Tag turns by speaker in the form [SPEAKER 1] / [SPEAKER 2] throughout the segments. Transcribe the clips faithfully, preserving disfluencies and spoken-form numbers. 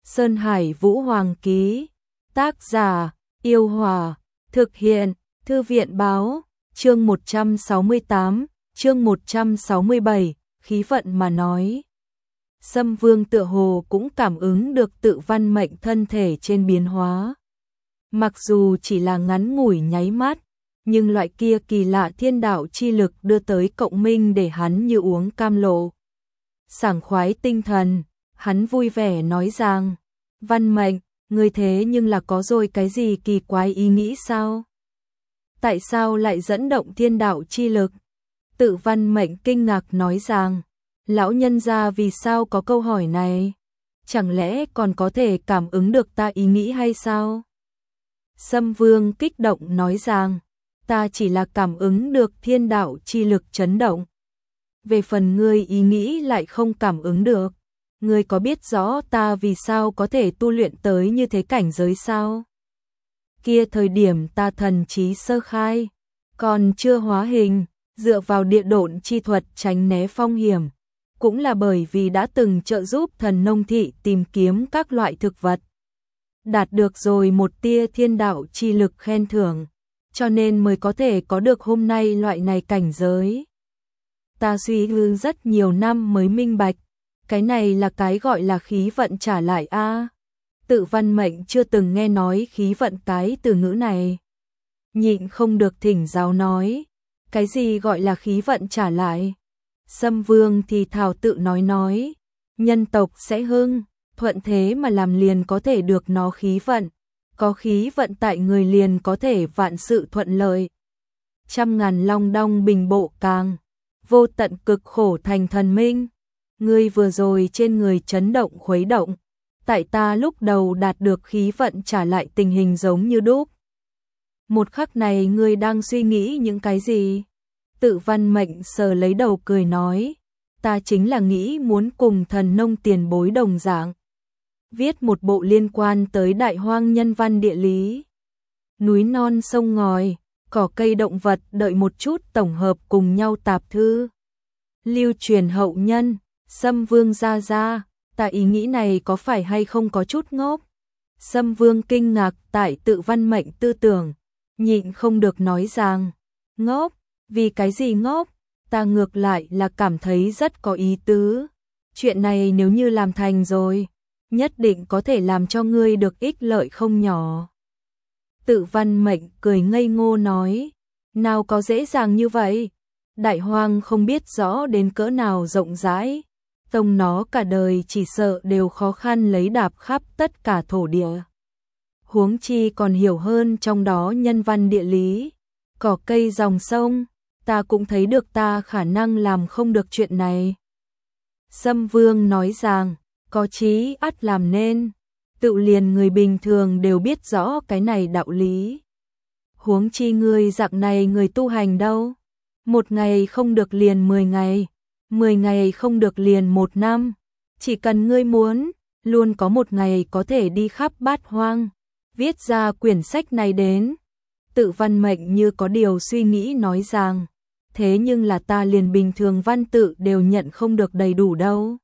[SPEAKER 1] Sơn Hải Vũ Hoàng ký. Tác giả: Yêu Hòa. Thực hiện: Thư viện báo. Chương một trăm sáu mươi tám, chương một trăm sáu mươi bảy, khí vận mà nói. Sâm Vương tựa hồ cũng cảm ứng được Tự Văn Mệnh thân thể trên biến hóa. Mặc dù chỉ là ngắn ngủi nháy mắt, nhưng loại kia kỳ lạ thiên đạo chi lực đưa tới cộng minh để hắn như uống cam lộ. Sảng khoái tinh thần, hắn vui vẻ nói rằng, Văn Mệnh, ngươi thế nhưng là có rồi cái gì kỳ quái ý nghĩ sao? Tại sao lại dẫn động thiên đạo chi lực? Tự Văn Mệnh kinh ngạc nói rằng, lão nhân gia vì sao có câu hỏi này? Chẳng lẽ còn có thể cảm ứng được ta ý nghĩ hay sao? Sâm Vương kích động nói rằng, ta chỉ là cảm ứng được thiên đạo chi lực chấn động. Về phần ngươi ý nghĩ lại không cảm ứng được. Ngươi có biết rõ ta vì sao có thể tu luyện tới như thế cảnh giới sao? Kia thời điểm ta thần trí sơ khai, còn chưa hóa hình, dựa vào địa độn chi thuật tránh né phong hiểm, cũng là bởi vì đã từng trợ giúp thần nông thị tìm kiếm các loại thực vật. Đạt được rồi một tia thiên đạo chi lực khen thưởng, cho nên mới có thể có được hôm nay loại này cảnh giới. Ta suy tư rất nhiều năm mới minh bạch, cái này là cái gọi là khí vận trả lại a. À, Tự Văn Mệnh chưa từng nghe nói khí vận cái từ ngữ này. Nhịn không được thỉnh giáo nói, cái gì gọi là khí vận trả lại? Sâm Vương thì thảo tự nói nói, nhân tộc sẽ hưng, thuận thế mà làm liền có thể được nó khí vận, có khí vận tại người liền có thể vạn sự thuận lợi. Trăm ngàn long đong bình bộ càng, vô tận cực khổ thành thần minh. Ngươi vừa rồi trên người chấn động khuấy động, tại ta lúc đầu đạt được khí vận trả lại tình hình giống như đúc. Một khắc này ngươi đang suy nghĩ những cái gì? Tự Văn Mệnh sờ lấy đầu cười nói, ta chính là nghĩ muốn cùng thần nông tiền bối đồng dạng, viết một bộ liên quan tới đại hoang nhân văn địa lý. Núi non sông ngòi, cỏ cây động vật đợi một chút tổng hợp cùng nhau tạp thư. Lưu truyền hậu nhân. Sâm Vương ra ra, ta ý nghĩ này có phải hay không có chút ngốc? Sâm Vương kinh ngạc tại Tự Văn Mệnh tư tưởng, nhịn không được nói rằng, ngốc, vì cái gì ngốc? Ta ngược lại là cảm thấy rất có ý tứ. Chuyện này nếu như làm thành rồi, nhất định có thể làm cho ngươi được ích lợi không nhỏ. Tự Văn Mệnh cười ngây ngô nói, nào có dễ dàng như vậy? Đại hoang không biết rõ đến cỡ nào rộng rãi. Tông nó cả đời chỉ sợ đều khó khăn lấy đạp khắp tất cả thổ địa. Huống chi còn hiểu hơn trong đó nhân văn địa lý, cỏ cây dòng sông, ta cũng thấy được ta khả năng làm không được chuyện này. Sâm Vương nói rằng, có chí ắt làm nên, tự liền người bình thường đều biết rõ cái này đạo lý. Huống chi ngươi dạng này người tu hành đâu, một ngày không được liền mười ngày. Mười ngày không được liền một năm, chỉ cần ngươi muốn, luôn có một ngày có thể đi khắp bát hoang, viết ra quyển sách này đến. Tự Văn Mệnh như có điều suy nghĩ nói rằng, thế nhưng là ta liền bình thường văn tự đều nhận không được đầy đủ đâu.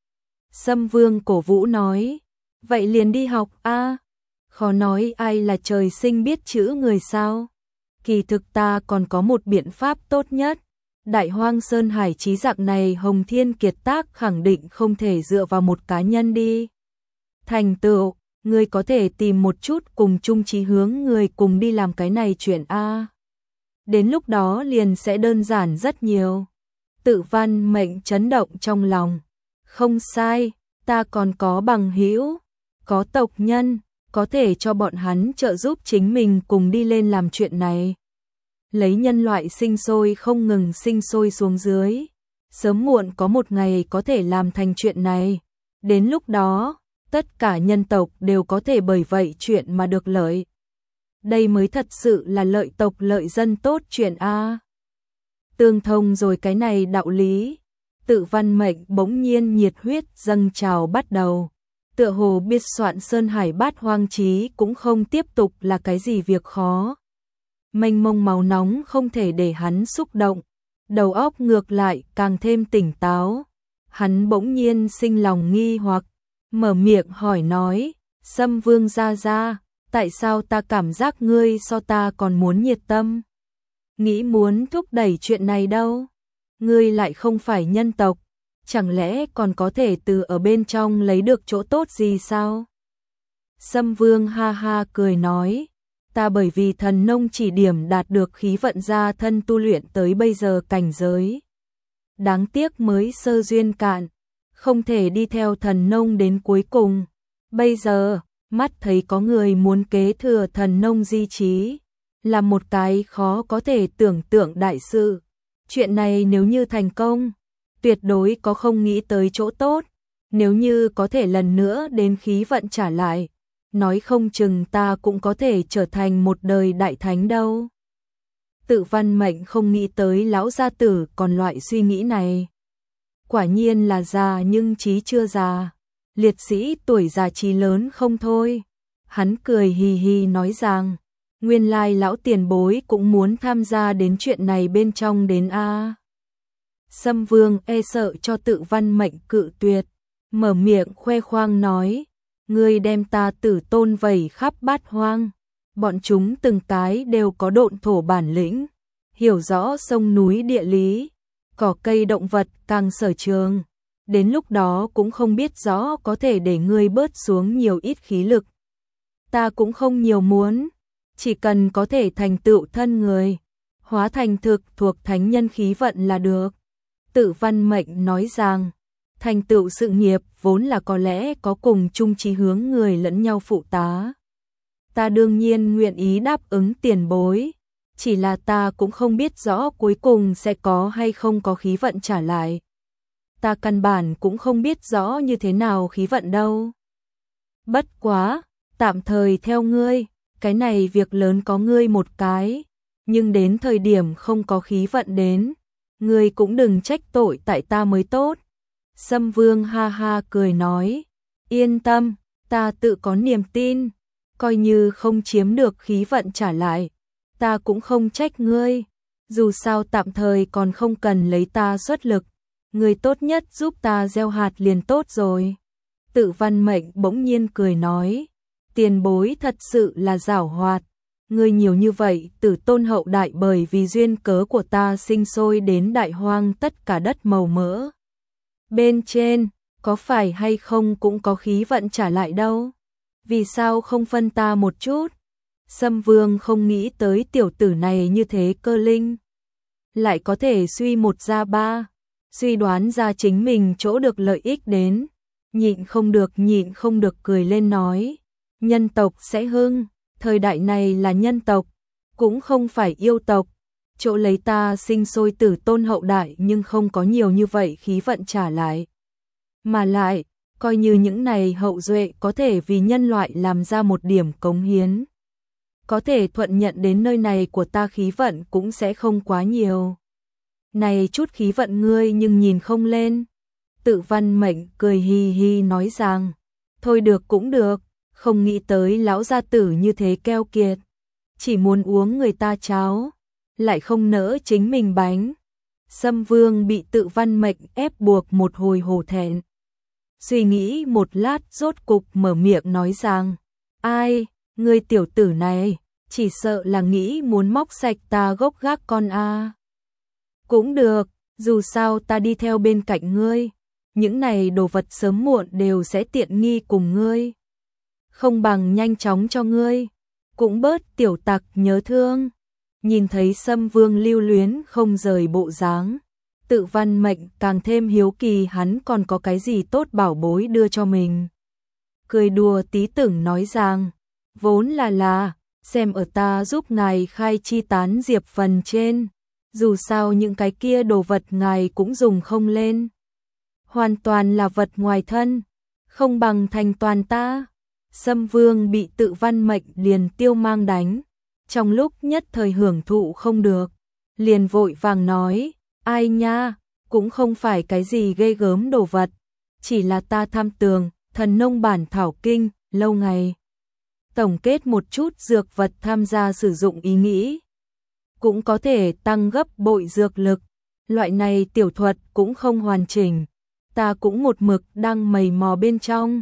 [SPEAKER 1] Sâm Vương cổ vũ nói, vậy liền đi học a. À, khó nói ai là trời sinh biết chữ người sao. Kỳ thực ta còn có một biện pháp tốt nhất. Đại hoang sơn hải trí dạng này Hồng Thiên kiệt tác khẳng định không thể dựa vào một cá nhân đi thành tựu, ngươi có thể tìm một chút cùng chung chí hướng người cùng đi làm cái này chuyện a. Đến lúc đó liền sẽ đơn giản rất nhiều. Tự Văn Mệnh chấn động trong lòng, không sai, ta còn có bằng hữu, có tộc nhân, có thể cho bọn hắn trợ giúp chính mình cùng đi lên làm chuyện này. Lấy nhân loại sinh sôi không ngừng sinh sôi xuống dưới, sớm muộn có một ngày có thể làm thành chuyện này. Đến lúc đó, tất cả nhân tộc đều có thể bởi vậy chuyện mà được lợi. Đây mới thật sự là lợi tộc lợi dân tốt chuyện a. Tương thông rồi cái này đạo lý, Tự Văn Mệnh bỗng nhiên nhiệt huyết dâng trào bắt đầu. Tựa hồ biết soạn sơn hải bát hoang chí cũng không tiếp tục là cái gì việc khó. Mênh mông máu nóng không thể để hắn xúc động, đầu óc ngược lại càng thêm tỉnh táo. Hắn bỗng nhiên sinh lòng nghi hoặc, mở miệng hỏi nói, Sâm Vương gia gia, tại sao ta cảm giác ngươi so ta còn muốn nhiệt tâm? Nghĩ muốn thúc đẩy chuyện này đâu? Ngươi lại không phải nhân tộc, chẳng lẽ còn có thể từ ở bên trong lấy được chỗ tốt gì sao? Sâm Vương ha ha cười nói, ta bởi vì thần nông chỉ điểm đạt được khí vận gia thân tu luyện tới bây giờ cảnh giới. Đáng tiếc mới sơ duyên cạn, không thể đi theo thần nông đến cuối cùng. Bây giờ, mắt thấy có người muốn kế thừa thần nông di trí, là một cái khó có thể tưởng tượng đại sự. Chuyện này nếu như thành công, tuyệt đối có không nghĩ tới chỗ tốt. Nếu như có thể lần nữa đến khí vận trả lại, nói không chừng ta cũng có thể trở thành một đời đại thánh đâu. Tự Văn Mệnh không nghĩ tới lão gia tử còn loại suy nghĩ này. Quả nhiên là già nhưng trí chưa già. Liệt sĩ tuổi già trí lớn không thôi. Hắn cười hì hì nói rằng, nguyên lai lão tiền bối cũng muốn tham gia đến chuyện này bên trong đến a. Sâm Vương e sợ cho Tự Văn Mệnh cự tuyệt, mở miệng khoe khoang nói, ngươi đem ta tử tôn vẩy khắp bát hoang. Bọn chúng từng cái đều có độn thổ bản lĩnh, hiểu rõ sông núi địa lý, cỏ cây động vật càng sở trường. Đến lúc đó cũng không biết rõ có thể để ngươi bớt xuống nhiều ít khí lực. Ta cũng không nhiều muốn, chỉ cần có thể thành tựu thân người, hóa thành thực thuộc thánh nhân khí vận là được. Tự Văn Mệnh nói rằng, thành tựu sự nghiệp vốn là có lẽ có cùng chung chí hướng người lẫn nhau phụ tá. Ta đương nhiên nguyện ý đáp ứng tiền bối, chỉ là ta cũng không biết rõ cuối cùng sẽ có hay không có khí vận trả lại. Ta căn bản cũng không biết rõ như thế nào khí vận đâu. Bất quá, tạm thời theo ngươi, cái này việc lớn có ngươi một cái, nhưng đến thời điểm không có khí vận đến, ngươi cũng đừng trách tội tại ta mới tốt. Sâm Vương ha ha cười nói, yên tâm, ta tự có niềm tin, coi như không chiếm được khí vận trả lại, ta cũng không trách ngươi, dù sao tạm thời còn không cần lấy ta xuất lực, ngươi tốt nhất giúp ta gieo hạt liền tốt rồi. Tự Văn Mệnh bỗng nhiên cười nói, tiền bối thật sự là giảo hoạt, ngươi nhiều như vậy tử tôn hậu đại bởi vì duyên cớ của ta sinh sôi đến đại hoang tất cả đất màu mỡ. Bên trên, có phải hay không cũng có khí vận trả lại đâu, vì sao không phân ta một chút? Sâm Vương không nghĩ tới tiểu tử này như thế cơ linh, lại có thể suy một ra ba, suy đoán ra chính mình chỗ được lợi ích đến, nhịn không được nhịn không được cười lên nói, nhân tộc sẽ hưng, thời đại này là nhân tộc, cũng không phải yêu tộc, chỗ lấy ta sinh sôi tử tôn hậu đại nhưng không có nhiều như vậy khí vận trả lại. Mà lại, coi như những này hậu duệ có thể vì nhân loại làm ra một điểm cống hiến, có thể thuận nhận đến nơi này của ta khí vận cũng sẽ không quá nhiều. Này chút khí vận ngươi nhưng nhìn không lên. Tự Văn Mệnh cười hi hi nói rằng, thôi được cũng được, không nghĩ tới lão gia tử như thế keo kiệt, chỉ muốn uống người ta cháo, lại không nỡ chính mình bánh. Sâm Vương bị Tự Văn Mệnh ép buộc một hồi hổ thẹn. Suy nghĩ một lát rốt cục mở miệng nói rằng, ai, ngươi tiểu tử này, chỉ sợ là nghĩ muốn móc sạch ta gốc gác con a. Cũng được, dù sao ta đi theo bên cạnh ngươi, những này đồ vật sớm muộn đều sẽ tiện nghi cùng ngươi. Không bằng nhanh chóng cho ngươi, cũng bớt tiểu tặc nhớ thương. Nhìn thấy Sâm Vương lưu luyến không rời bộ dáng, Tự Văn Mệnh càng thêm hiếu kỳ hắn còn có cái gì tốt bảo bối đưa cho mình. Cười đùa tí tưởng nói rằng, vốn là là, xem ở ta giúp ngài khai chi tán diệp phần trên, dù sao những cái kia đồ vật ngài cũng dùng không lên. Hoàn toàn là vật ngoài thân, không bằng thành toàn ta. Sâm Vương bị Tự Văn Mệnh liền tiêu mang đánh, trong lúc nhất thời hưởng thụ không được, liền vội vàng nói, ai nha, cũng không phải cái gì ghê gớm đồ vật, chỉ là ta tham tường, thần nông bản thảo kinh, lâu ngày. Tổng kết một chút dược vật tham gia sử dụng ý nghĩ, cũng có thể tăng gấp bội dược lực, loại này tiểu thuật cũng không hoàn chỉnh, ta cũng một mực đang mày mò bên trong,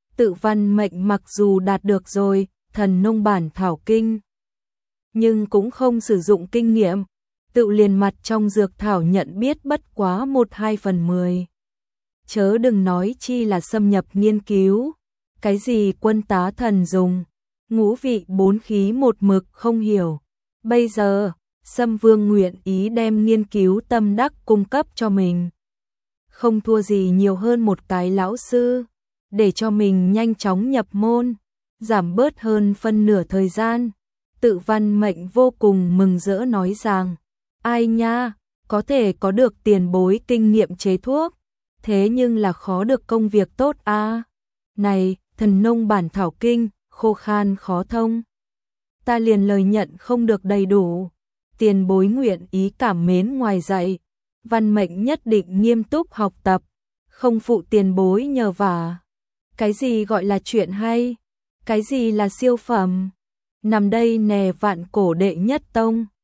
[SPEAKER 1] Tự văn mệnh mặc dù đạt được rồi, thần nông bản thảo kinh, nhưng cũng không sử dụng kinh nghiệm, tự liền mặt trong dược thảo nhận biết bất quá một hai phần mười. Chớ đừng nói chi là xâm nhập nghiên cứu, cái gì quân tá thần dùng, ngũ vị bốn khí một mực không hiểu. Bây giờ, Sâm Vương nguyện ý đem nghiên cứu tâm đắc cung cấp cho mình. Không thua gì nhiều hơn một cái lão sư, để cho mình nhanh chóng nhập môn, giảm bớt hơn phân nửa thời gian. Tự văn mệnh vô cùng mừng rỡ nói rằng, ai nha, có thể có được tiền bối kinh nghiệm chế thuốc, thế nhưng là khó được công việc tốt a. À. Này, thần nông bản thảo kinh, khô khan khó thông. Ta liền lời nhận không được đầy đủ. Tiền bối nguyện ý cảm mến ngoài dạy, văn mệnh nhất định nghiêm túc học tập, không phụ tiền bối nhờ vả. Cái gì gọi là chuyện hay? Cái gì là siêu phẩm? Nằm đây nè vạn cổ đệ nhất tông.